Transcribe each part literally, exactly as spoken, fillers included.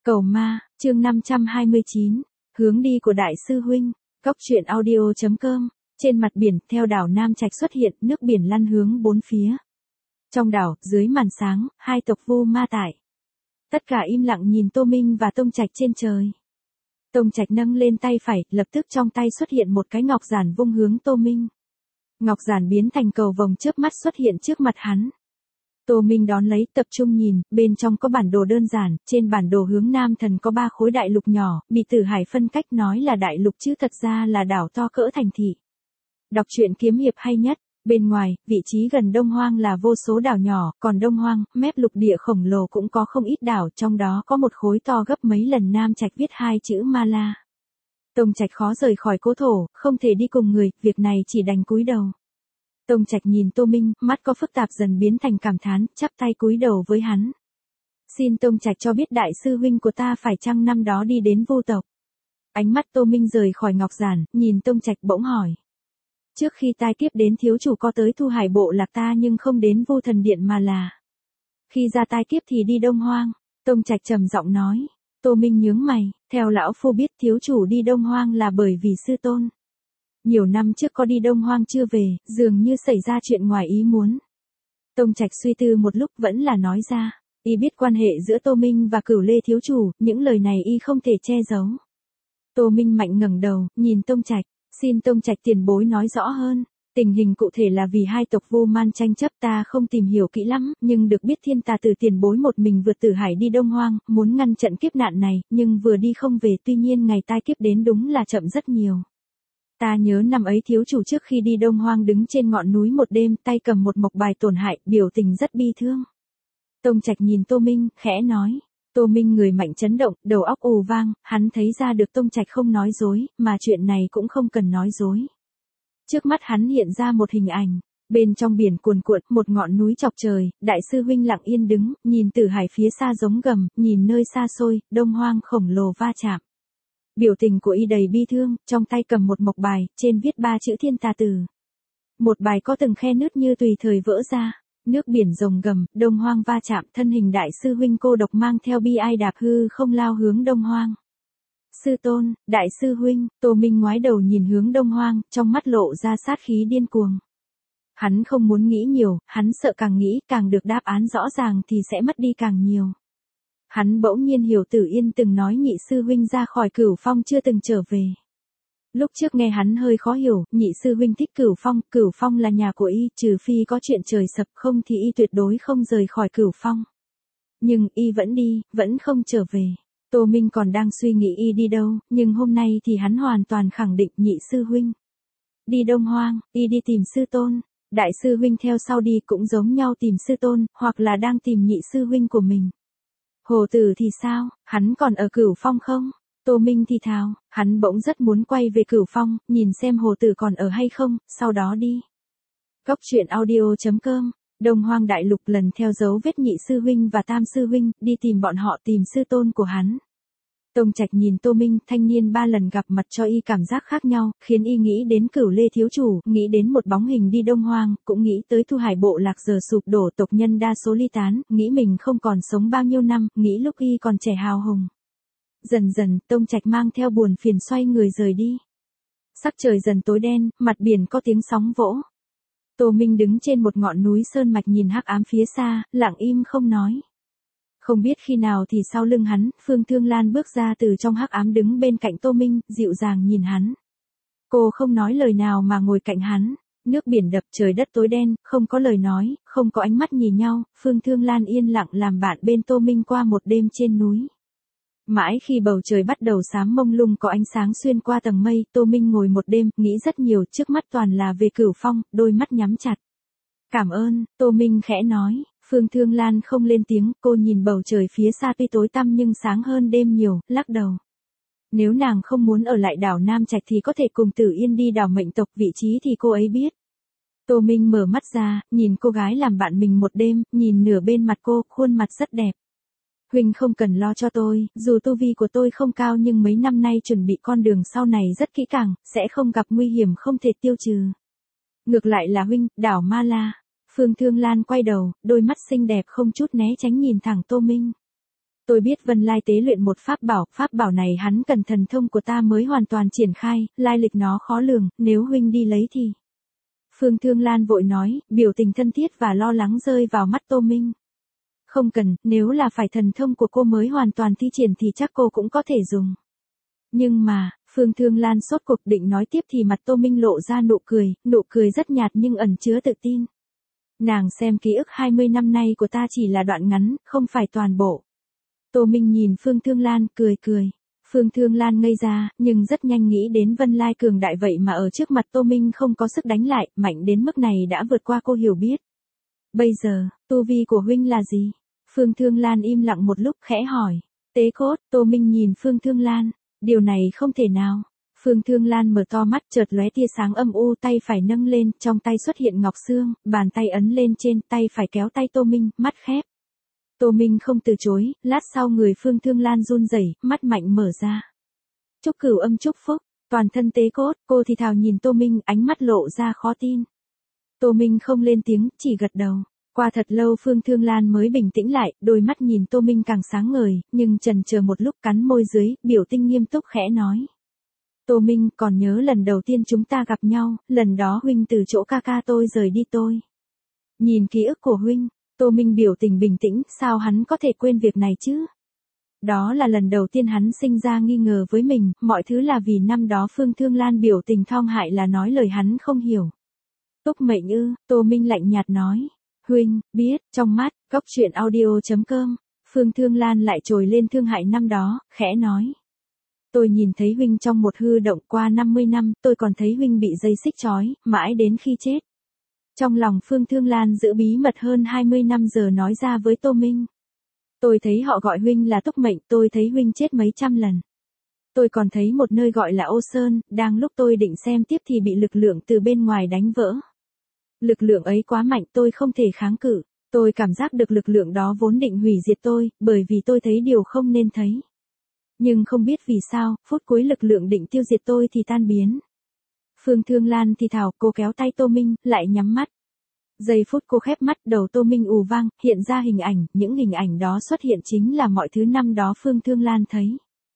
Cầu ma, chương năm trăm hai mươi chín, hướng đi của đại sư huynh, Cốc truyện audio chấm com, trên mặt biển, theo đảo Nam Trạch xuất hiện, nước biển lăn hướng bốn phía. Trong đảo, dưới màn sáng, hai tộc Vu Ma tại. Tất cả im lặng nhìn Tô Minh và Tông Trạch trên trời. Tông Trạch nâng lên tay phải, lập tức trong tay xuất hiện một cái ngọc giản vung hướng Tô Minh. Ngọc giản biến thành cầu vồng chớp mắt xuất hiện trước mặt hắn. Tô Minh đón lấy, tập trung nhìn, bên trong có bản đồ đơn giản, trên bản đồ hướng Nam Thần có ba khối đại lục nhỏ, bị Tử Hải phân cách nói là đại lục chứ thật ra là đảo to cỡ thành thị. Đọc truyện kiếm hiệp hay nhất, bên ngoài, vị trí gần Đông Hoang là vô số đảo nhỏ, còn Đông Hoang, mép lục địa khổng lồ cũng có không ít đảo, trong đó có một khối to gấp mấy lần Nam Trạch viết hai chữ Ma La. Tông Trạch khó rời khỏi cố thổ, không thể đi cùng người, việc này chỉ đành cúi đầu. Tông Trạch nhìn Tô Minh, mắt có phức tạp dần biến thành cảm thán, chắp tay cúi đầu với hắn. Xin Tông Trạch cho biết đại sư huynh của ta phải chăng năm đó đi đến Vu tộc. Ánh mắt Tô Minh rời khỏi ngọc giản, nhìn Tông Trạch bỗng hỏi. Trước khi tai kiếp đến thiếu chủ có tới Thu Hải bộ lạc ta nhưng không đến Vu thần điện mà là. Khi ra tai kiếp thì đi Đông Hoang, Tông Trạch trầm giọng nói. Tô Minh nhướng mày, theo lão phu biết thiếu chủ đi Đông Hoang là bởi vì sư tôn. Nhiều năm trước có đi Đông Hoang chưa về, dường như xảy ra chuyện ngoài ý muốn. Tông Trạch suy tư một lúc vẫn là nói ra, y biết quan hệ giữa Tô Minh và Cửu Lê thiếu chủ, những lời này y không thể che giấu. Tô Minh mạnh ngẩng đầu, nhìn Tông Trạch, xin Tông Trạch tiền bối nói rõ hơn, tình hình cụ thể là vì hai tộc Vu Man tranh chấp ta không tìm hiểu kỹ lắm, nhưng được biết Thiên Tà Tử tiền bối một mình vượt Tử Hải đi Đông Hoang, muốn ngăn trận kiếp nạn này, nhưng vừa đi không về, tuy nhiên ngày tai kiếp đến đúng là chậm rất nhiều. Ta nhớ năm ấy thiếu chủ trước khi đi Đông Hoang đứng trên ngọn núi một đêm, tay cầm một mộc bài tổn hại, biểu tình rất bi thương. Tông Trạch nhìn Tô Minh, khẽ nói. Tô Minh người mạnh chấn động, đầu óc ù vang, hắn thấy ra được Tông Trạch không nói dối, mà chuyện này cũng không cần nói dối. Trước mắt hắn hiện ra một hình ảnh, bên trong biển cuồn cuộn, một ngọn núi chọc trời, đại sư huynh lặng yên đứng, nhìn Tử Hải phía xa giống gầm, nhìn nơi xa xôi, Đông Hoang khổng lồ va chạm. Biểu tình của y đầy bi thương, trong tay cầm một mộc bài, trên viết ba chữ Thiên Tà Tử. Một bài có từng khe nứt như tùy thời vỡ ra, nước biển rồng gầm, Đông Hoang va chạm, thân hình đại sư huynh cô độc mang theo bi ai đạp hư không lao hướng Đông Hoang. Sư tôn, đại sư huynh, Tô Minh ngoái đầu nhìn hướng Đông Hoang, trong mắt lộ ra sát khí điên cuồng. Hắn không muốn nghĩ nhiều, hắn sợ càng nghĩ, càng được đáp án rõ ràng thì sẽ mất đi càng nhiều. Hắn bỗng nhiên hiểu Tử Yên từng nói nhị sư huynh ra khỏi Cửu Phong chưa từng trở về. Lúc trước nghe hắn hơi khó hiểu, nhị sư huynh thích Cửu Phong, Cửu Phong là nhà của y, trừ phi có chuyện trời sập không thì y tuyệt đối không rời khỏi Cửu Phong. Nhưng y vẫn đi, vẫn không trở về. Tô Minh còn đang suy nghĩ y đi đâu, nhưng hôm nay thì hắn hoàn toàn khẳng định nhị sư huynh. Đi Đông Hoang, y đi tìm sư tôn, đại sư huynh theo sau đi cũng giống nhau tìm sư tôn, hoặc là đang tìm nhị sư huynh của mình. Hồ Tử thì sao, hắn còn ở Cửu Phong không? Tô Minh thì thào, hắn bỗng rất muốn quay về Cửu Phong, nhìn xem Hồ Tử còn ở hay không, sau đó đi. Cốc truyện audio chấm com, Đông Hoang đại lục lần theo dấu vết nhị sư huynh và tam sư huynh, đi tìm bọn họ tìm sư tôn của hắn. Tông Trạch nhìn Tô Minh, thanh niên ba lần gặp mặt cho y cảm giác khác nhau, khiến y nghĩ đến Cửu Lê thiếu chủ, nghĩ đến một bóng hình đi Đông Hoang, cũng nghĩ tới Thu Hải bộ lạc giờ sụp đổ, tộc nhân đa số ly tán, nghĩ mình không còn sống bao nhiêu năm, nghĩ lúc y còn trẻ hào hùng. Dần dần, Tông Trạch mang theo buồn phiền xoay người rời đi. Sắc trời dần tối đen, mặt biển có tiếng sóng vỗ. Tô Minh đứng trên một ngọn núi sơn mạch nhìn hắc ám phía xa, lặng im không nói. Không biết khi nào thì sau lưng hắn, Phương Thương Lan bước ra từ trong hắc ám đứng bên cạnh Tô Minh, dịu dàng nhìn hắn. Cô không nói lời nào mà ngồi cạnh hắn, nước biển đập trời đất tối đen, không có lời nói, không có ánh mắt nhìn nhau, Phương Thương Lan yên lặng làm bạn bên Tô Minh qua một đêm trên núi. Mãi khi bầu trời bắt đầu xám mông lung có ánh sáng xuyên qua tầng mây, Tô Minh ngồi một đêm, nghĩ rất nhiều, trước mắt toàn là về Cửu Phong, đôi mắt nhắm chặt. Cảm ơn, Tô Minh khẽ nói. Phương Thương Lan không lên tiếng, cô nhìn bầu trời phía xa tuy tối tăm nhưng sáng hơn đêm nhiều, lắc đầu. Nếu nàng không muốn ở lại đảo Nam Trạch thì có thể cùng Tử Yên đi đảo mệnh tộc, vị trí thì cô ấy biết. Tô Minh mở mắt ra, nhìn cô gái làm bạn mình một đêm, nhìn nửa bên mặt cô, khuôn mặt rất đẹp. Huynh không cần lo cho tôi, dù tu vi của tôi không cao nhưng mấy năm nay chuẩn bị con đường sau này rất kỹ càng, sẽ không gặp nguy hiểm không thể tiêu trừ. Ngược lại là huynh, đảo Ma La. Phương Thương Lan quay đầu, đôi mắt xinh đẹp không chút né tránh nhìn thẳng Tô Minh. Tôi biết Vân Lai tế luyện một pháp bảo, pháp bảo này hắn cần thần thông của ta mới hoàn toàn triển khai, lai lịch nó khó lường, nếu huynh đi lấy thì. Phương Thương Lan vội nói, biểu tình thân thiết và lo lắng rơi vào mắt Tô Minh. Không cần, nếu là phải thần thông của cô mới hoàn toàn thi triển thì chắc cô cũng có thể dùng. Nhưng mà, Phương Thương Lan sốt cuộc định nói tiếp thì mặt Tô Minh lộ ra nụ cười, nụ cười rất nhạt nhưng ẩn chứa tự tin. Nàng xem ký ức hai mươi năm nay của ta chỉ là đoạn ngắn, không phải toàn bộ. Tô Minh nhìn Phương Thương Lan, cười cười. Phương Thương Lan ngây ra, nhưng rất nhanh nghĩ đến Vân Lai cường đại vậy mà ở trước mặt Tô Minh không có sức đánh lại, mạnh đến mức này đã vượt qua cô hiểu biết. Bây giờ, tu vi của huynh là gì? Phương Thương Lan im lặng một lúc khẽ hỏi. Tế cốt, Tô Minh nhìn Phương Thương Lan. Điều này không thể nào. Phương Thương Lan mở to mắt chợt lóe tia sáng âm u, tay phải nâng lên, trong tay xuất hiện ngọc xương, bàn tay ấn lên trên, tay phải kéo tay Tô Minh, mắt khép. Tô Minh không từ chối, lát sau người Phương Thương Lan run rẩy, mắt mạnh mở ra. Chúc cửu âm chúc phúc, toàn thân tế cốt, cô thì thào nhìn Tô Minh, ánh mắt lộ ra khó tin. Tô Minh không lên tiếng, chỉ gật đầu. Qua thật lâu Phương Thương Lan mới bình tĩnh lại, đôi mắt nhìn Tô Minh càng sáng ngời, nhưng chần chờ một lúc cắn môi dưới, biểu tình nghiêm túc khẽ nói. Tô Minh, còn nhớ lần đầu tiên chúng ta gặp nhau, lần đó huynh từ chỗ ca ca tôi rời đi tôi. Nhìn ký ức của huynh, Tô Minh biểu tình bình tĩnh, sao hắn có thể quên việc này chứ? Đó là lần đầu tiên hắn sinh ra nghi ngờ với mình, mọi thứ là vì năm đó Phương Thương Lan biểu tình thong hại là nói lời hắn không hiểu. Túc mệnh ư, Tô Minh lạnh nhạt nói. Huynh, biết, trong mắt, cốc truyện audio chấm com, Phương Thương Lan lại trồi lên thương hại năm đó, khẽ nói. Tôi nhìn thấy huynh trong một hư động qua năm mươi năm, tôi còn thấy huynh bị dây xích trói, mãi đến khi chết. Trong lòng Phương Thương Lan giữ bí mật hơn hai mươi năm giờ nói ra với Tô Minh. Tôi thấy họ gọi huynh là Túc Mệnh, tôi thấy huynh chết mấy trăm lần. Tôi còn thấy một nơi gọi là Ô Sơn, đang lúc tôi định xem tiếp thì bị lực lượng từ bên ngoài đánh vỡ. Lực lượng ấy quá mạnh tôi không thể kháng cự, tôi cảm giác được lực lượng đó vốn định hủy diệt tôi, bởi vì tôi thấy điều không nên thấy. Nhưng không biết vì sao, phút cuối lực lượng định tiêu diệt tôi thì tan biến. Phương Thương Lan thì thào, cô kéo tay Tô Minh, lại nhắm mắt. Giây phút cô khép mắt, đầu Tô Minh ù vang, hiện ra hình ảnh, những hình ảnh đó xuất hiện chính là mọi thứ năm đó Phương Thương Lan thấy.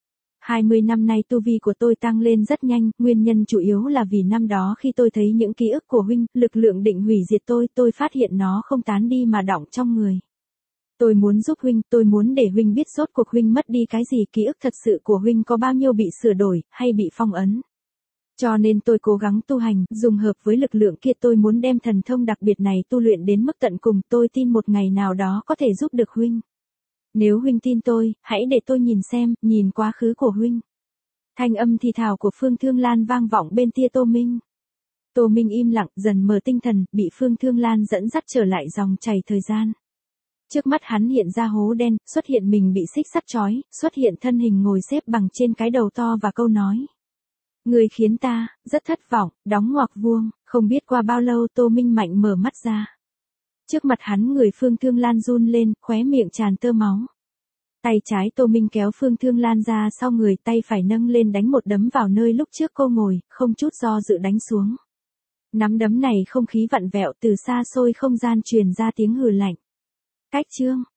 hai mươi năm nay tu vi của tôi tăng lên rất nhanh, nguyên nhân chủ yếu là vì năm đó khi tôi thấy những ký ức của huynh, lực lượng định hủy diệt tôi, tôi phát hiện nó không tán đi mà đọng trong người. Tôi muốn giúp huynh, tôi muốn để huynh biết rốt cuộc huynh mất đi cái gì, ký ức thật sự của huynh có bao nhiêu bị sửa đổi, hay bị phong ấn. Cho nên tôi cố gắng tu hành, dùng hợp với lực lượng kia tôi muốn đem thần thông đặc biệt này tu luyện đến mức tận cùng, tôi tin một ngày nào đó có thể giúp được huynh. Nếu huynh tin tôi, hãy để tôi nhìn xem, nhìn quá khứ của huynh. Thanh âm thì thào của Phương Thương Lan vang vọng bên tia Tô Minh. Tô Minh im lặng, dần mở tinh thần, bị Phương Thương Lan dẫn dắt trở lại dòng chảy thời gian. Trước mắt hắn hiện ra hố đen, xuất hiện mình bị xích sắt trói, xuất hiện thân hình ngồi xếp bằng trên cái đầu to và câu nói. Người khiến ta, rất thất vọng, đóng ngoặc vuông, không biết qua bao lâu Tô Minh mạnh mở mắt ra. Trước mặt hắn người Phương Thương Lan run lên, khóe miệng tràn tơ máu. Tay trái Tô Minh kéo Phương Thương Lan ra sau người, tay phải nâng lên đánh một đấm vào nơi lúc trước cô ngồi, không chút do dự đánh xuống. Nắm đấm này không khí vặn vẹo, từ xa xôi không gian truyền ra tiếng hừ lạnh. Cách chương.